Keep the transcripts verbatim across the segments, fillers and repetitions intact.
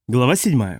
Глава седьмая.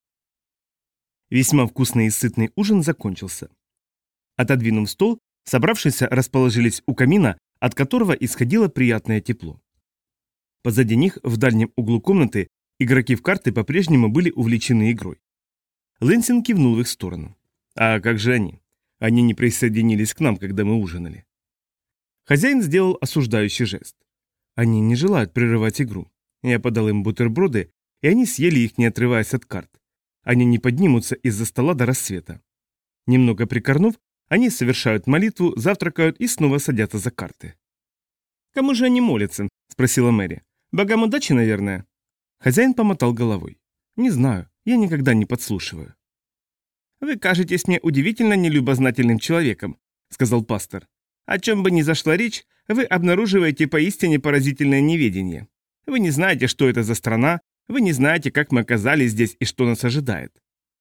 Весьма вкусный и сытный ужин закончился. Отодвинув стол, собравшиеся расположились у камина, от которого исходило приятное тепло. Позади них, в дальнем углу комнаты, игроки в карты по-прежнему были увлечены игрой. Лэнсинг кивнул в их сторону. А как же они? Они не присоединились к нам, когда мы ужинали. Хозяин сделал осуждающий жест. Они не желают прерывать игру. Я подал им бутерброды, и они съели их, не отрываясь от карт. Они не поднимутся из-за стола до рассвета. Немного прикорнув, они совершают молитву, завтракают и снова садятся за карты. «Кому же они молятся?» – спросила Мэри. «Богам удачи, наверное?» Хозяин помотал головой. «Не знаю, я никогда не подслушиваю». «Вы кажетесь мне удивительно нелюбознательным человеком», – сказал пастор. «О чем бы ни зашла речь, вы обнаруживаете поистине поразительное неведение. Вы не знаете, что это за страна, вы не знаете, как мы оказались здесь и что нас ожидает».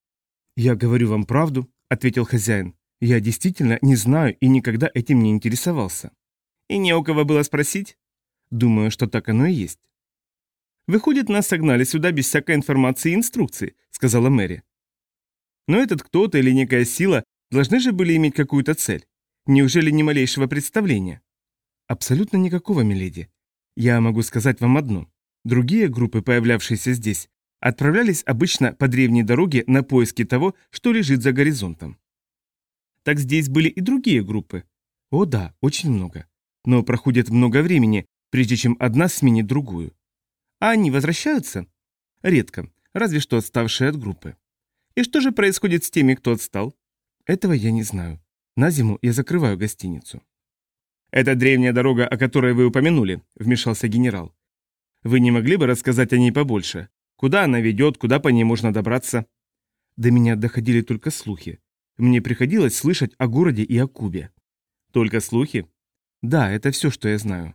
«Я говорю вам правду», — ответил хозяин. «Я действительно не знаю и никогда этим не интересовался». «И не у кого было спросить?» «Думаю, что так оно и есть». «Выходит, нас согнали сюда без всякой информации и инструкций», — сказала Мэри. «Но этот кто-то или некая сила должны же были иметь какую-то цель. Неужели ни малейшего представления?» «Абсолютно никакого, миледи. Я могу сказать вам одно. Другие группы, появлявшиеся здесь, отправлялись обычно по древней дороге на поиски того, что лежит за горизонтом. Так здесь были и другие группы. О да, очень много. Но проходит много времени, прежде чем одна сменит другую. А они возвращаются? Редко, разве что отставшие от группы. И что же происходит с теми, кто отстал? Этого я не знаю. На зиму я закрываю гостиницу. «Это древняя дорога, о которой вы упомянули», — вмешался генерал. «Вы не могли бы рассказать о ней побольше? Куда она ведет, куда по ней можно добраться?» До меня доходили только слухи. Мне приходилось слышать о городе и о Кубе. «Только слухи?» «Да, это все, что я знаю».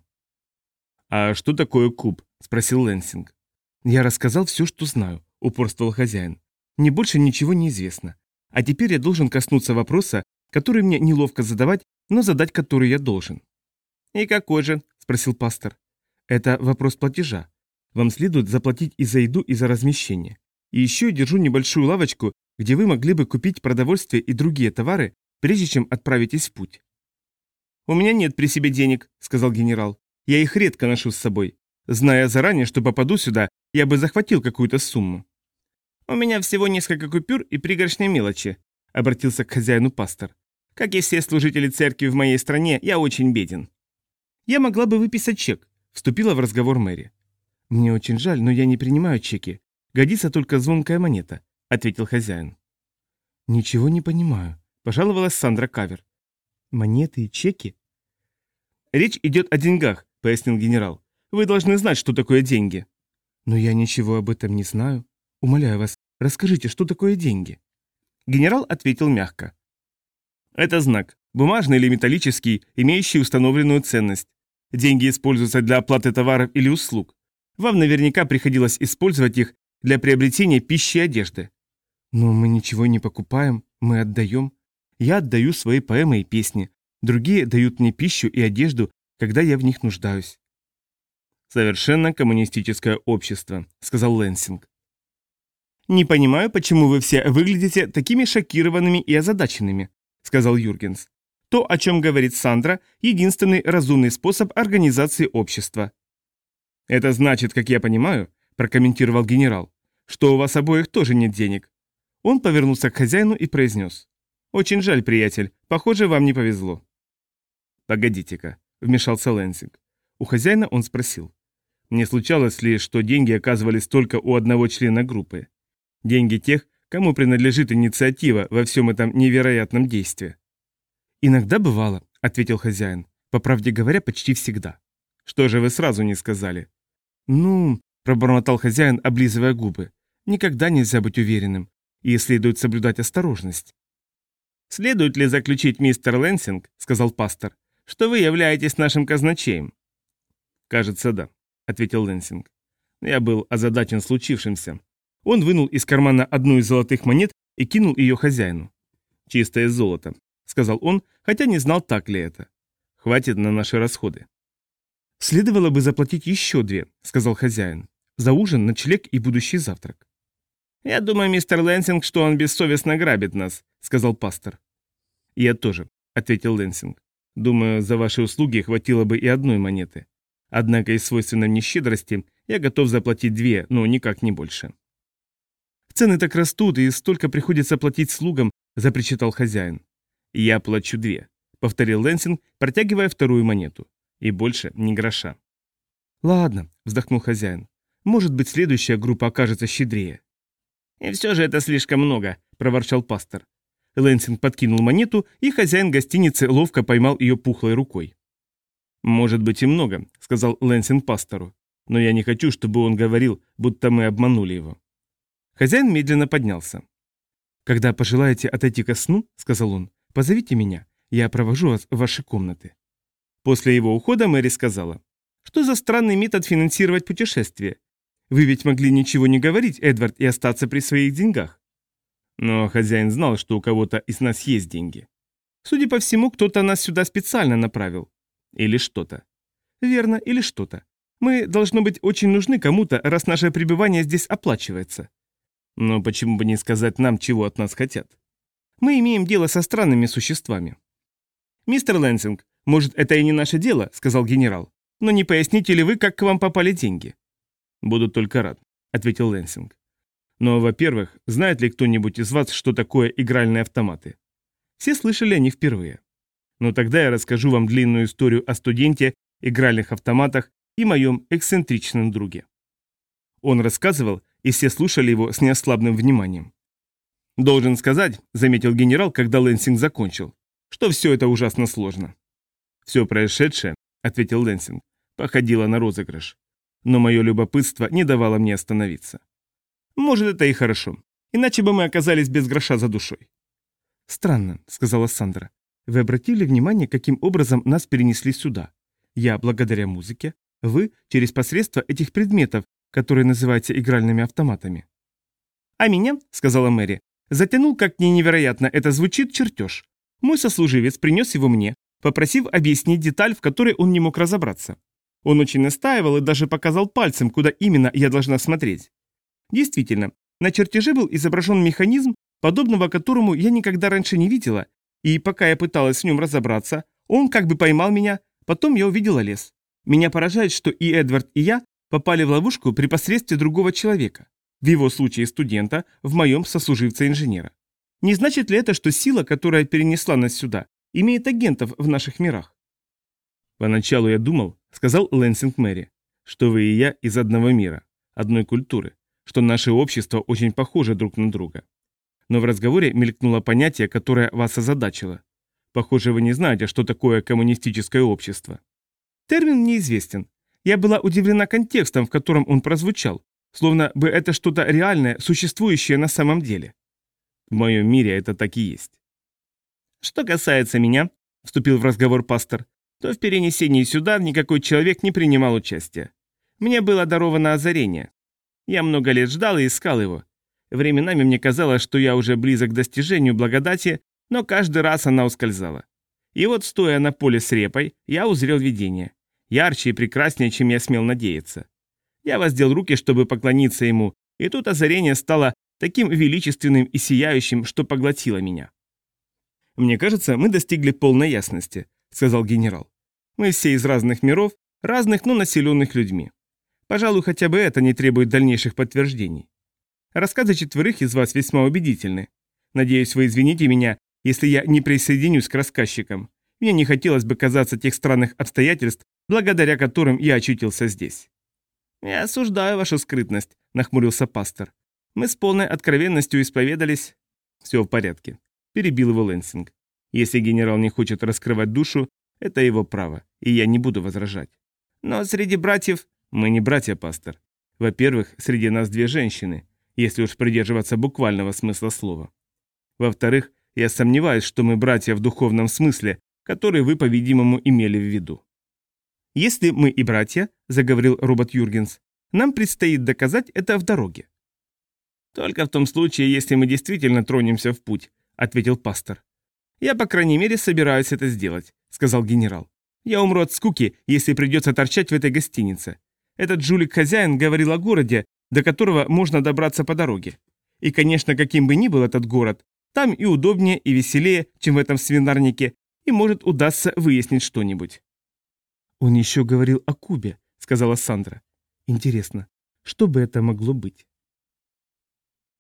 «А что такое Куб?» – спросил Лэнсинг. «Я рассказал все, что знаю», – упорствовал хозяин. «Мне больше ничего не известно. А теперь я должен коснуться вопроса, который мне неловко задавать, но задать который я должен». «И какой же?» – спросил пастор. «Это вопрос платежа. Вам следует заплатить и за еду, и за размещение. И еще я держу небольшую лавочку, где вы могли бы купить продовольствие и другие товары, прежде чем отправитесь в путь». «У меня нет при себе денег», — сказал генерал. «Я их редко ношу с собой. Зная заранее, что попаду сюда, я бы захватил какую-то сумму». «У меня всего несколько купюр и пригоршня мелочи», — обратился к хозяину пастор. «Как и все служители церкви в моей стране, я очень беден». «Я могла бы выписать чек», — вступила в разговор Мэри. «Мне очень жаль, но я не принимаю чеки. Годится только звонкая монета», — ответил хозяин. «Ничего не понимаю», — пожаловалась Сандра Кавер. «Монеты и чеки?» «Речь идет о деньгах», — пояснил генерал. «Вы должны знать, что такое деньги». «Но я ничего об этом не знаю. Умоляю вас, расскажите, что такое деньги?» Генерал ответил мягко. «Это знак, бумажный или металлический, имеющий установленную ценность. Деньги используются для оплаты товаров или услуг. Вам наверняка приходилось использовать их для приобретения пищи и одежды». «Но мы ничего не покупаем, мы отдаем. Я отдаю свои поэмы и песни. Другие дают мне пищу и одежду, когда я в них нуждаюсь». «Совершенно коммунистическое общество», — сказал Лэнсинг. «Не понимаю, почему вы все выглядите такими шокированными и озадаченными», — сказал Юргенс. «То, о чем говорит Сандра, единственный разумный способ организации общества». «Это значит, как я понимаю», — прокомментировал генерал, «что у вас обоих тоже нет денег». Он повернулся к хозяину и произнес. «Очень жаль, приятель, похоже, вам не повезло». «Погодите-ка», — вмешался Лэнсинг. У хозяина он спросил. «Не случалось ли, что деньги оказывались только у одного члена группы? Деньги тех, кому принадлежит инициатива во всем этом невероятном действии?» «Иногда бывало», — ответил хозяин. «По правде говоря, почти всегда». «Что же вы сразу не сказали?» «Ну», — пробормотал хозяин, облизывая губы, «никогда нельзя быть уверенным, и следует соблюдать осторожность». «Следует ли заключить, мистер Лэнсинг, — сказал пастор, — что вы являетесь нашим казначеем?» «Кажется, да», — ответил Лэнсинг. «Я был озадачен случившимся». Он вынул из кармана одну из золотых монет и кинул ее хозяину. «Чистое золото», — сказал он, хотя не знал, так ли это. «Хватит на наши расходы». «Следовало бы заплатить еще две», — сказал хозяин. «За ужин, ночлег и будущий завтрак». «Я думаю, мистер Лэнсинг, что он бессовестно грабит нас», — сказал пастор. «Я тоже», — ответил Лэнсинг. «Думаю, за ваши услуги хватило бы и одной монеты. Однако из свойственной мне щедрости я готов заплатить две, но никак не больше». «Цены так растут, и столько приходится платить слугам», — запричитал хозяин. «Я плачу две», — повторил Лэнсинг, протягивая вторую монету. «И больше ни гроша». «Ладно», — вздохнул хозяин. «Может быть, следующая группа окажется щедрее». «И все же это слишком много», — проворчал пастор. Лэнсинг подкинул монету, и хозяин гостиницы ловко поймал ее пухлой рукой. «Может быть и много», — сказал Лэнсинг пастору. «Но я не хочу, чтобы он говорил, будто мы обманули его». Хозяин медленно поднялся. «Когда пожелаете отойти ко сну, — сказал он, — позовите меня, я провожу вас в ваши комнаты». После его ухода Мэри сказала: «Что за странный метод финансировать путешествие? Вы ведь могли ничего не говорить, Эдвард, и остаться при своих деньгах». Но хозяин знал, что у кого-то из нас есть деньги. Судя по всему, кто-то нас сюда специально направил. Или что-то. Верно, или что-то. Мы, должно быть, очень нужны кому-то, раз наше пребывание здесь оплачивается. Но почему бы не сказать нам, чего от нас хотят? Мы имеем дело со странными существами. «Мистер Лэнсинг, может, это и не наше дело, — сказал генерал, — но не поясните ли вы, как к вам попали деньги?» «Буду только рад», — ответил Лэнсинг. «Но, во-первых, знает ли кто-нибудь из вас, что такое игральные автоматы?» Все слышали о них впервые. Но тогда я расскажу вам длинную историю о студенте, игральных автоматах и моем эксцентричном друге. Он рассказывал, и все слушали его с неослабным вниманием. «Должен сказать, — заметил генерал, когда Лэнсинг закончил, — что все это ужасно сложно». «Все происшедшее, — ответил Лэнсинг, — походило на розыгрыш. Но мое любопытство не давало мне остановиться. Может, это и хорошо, иначе бы мы оказались без гроша за душой». «Странно, — сказала Сандра. Вы обратили внимание, каким образом нас перенесли сюда? Я благодаря музыке, вы через посредство этих предметов, которые называются игральными автоматами». «А меня, — сказала Мэри, — затянул, как мне невероятно это звучит, чертеж. Мой сослуживец принес его мне, попросив объяснить деталь, в которой он не мог разобраться. Он очень настаивал и даже показал пальцем, куда именно я должна смотреть. Действительно, на чертеже был изображен механизм, подобного которому я никогда раньше не видела, и пока я пыталась в нем разобраться, он как бы поймал меня, потом я увидела лес. Меня поражает, что и Эдвард, и я попали в ловушку при посредстве другого человека. В его случае студента, в моем сослуживца-инженера. Не значит ли это, что сила, которая перенесла нас сюда, имеет агентов в наших мирах?» «Поначалу я думал, — сказал Лэнсинг Мэри, — что вы и я из одного мира, одной культуры, что наши общества очень похожи друг на друга. Но в разговоре мелькнуло понятие, которое вас озадачило. Похоже, вы не знаете, что такое коммунистическое общество». «Термин мне известен. Я была удивлена контекстом, в котором он прозвучал, словно бы это что-то реальное, существующее на самом деле». «В моем мире это так и есть». «Что касается меня, — вступил в разговор пастор, — то в перенесении сюда никакой человек не принимал участия. Мне было даровано озарение. Я много лет ждал и искал его. Временами мне казалось, что я уже близок к достижению благодати, но каждый раз она ускользала. И вот, стоя на поле с репой, я узрел видение. Ярче и прекраснее, чем я смел надеяться. Я воздел руки, чтобы поклониться ему, и тут озарение стало таким величественным и сияющим, что поглотило меня. «Мне кажется, мы достигли полной ясности», — сказал генерал. «Мы все из разных миров, разных, но населенных людьми. Пожалуй, хотя бы это не требует дальнейших подтверждений. Рассказы четверых из вас весьма убедительны. Надеюсь, вы извините меня, если я не присоединюсь к рассказчикам. Мне не хотелось бы казаться тех странных обстоятельств, благодаря которым я очутился здесь». «Я осуждаю вашу скрытность», — нахмурился пастор. «Мы с полной откровенностью исповедались». «Все в порядке», — перебил его Лэнсинг. «Если генерал не хочет раскрывать душу, это его право, и я не буду возражать. Но среди братьев...» «Мы не братья, пастор. Во-первых, среди нас две женщины, если уж придерживаться буквального смысла слова. Во-вторых, я сомневаюсь, что мы братья в духовном смысле, который вы, по-видимому, имели в виду». «Если мы и братья, — заговорил робот Юргенс, — нам предстоит доказать это в дороге». «Только в том случае, если мы действительно тронемся в путь», — ответил пастор. «Я, по крайней мере, собираюсь это сделать», — сказал генерал. «Я умру от скуки, если придется торчать в этой гостинице. Этот жулик-хозяин говорил о городе, до которого можно добраться по дороге. И, конечно, каким бы ни был этот город, там и удобнее, и веселее, чем в этом свинарнике, и, может, удастся выяснить что-нибудь». «Он еще говорил о Кубе», — сказала Сандра. «Интересно, что бы это могло быть?»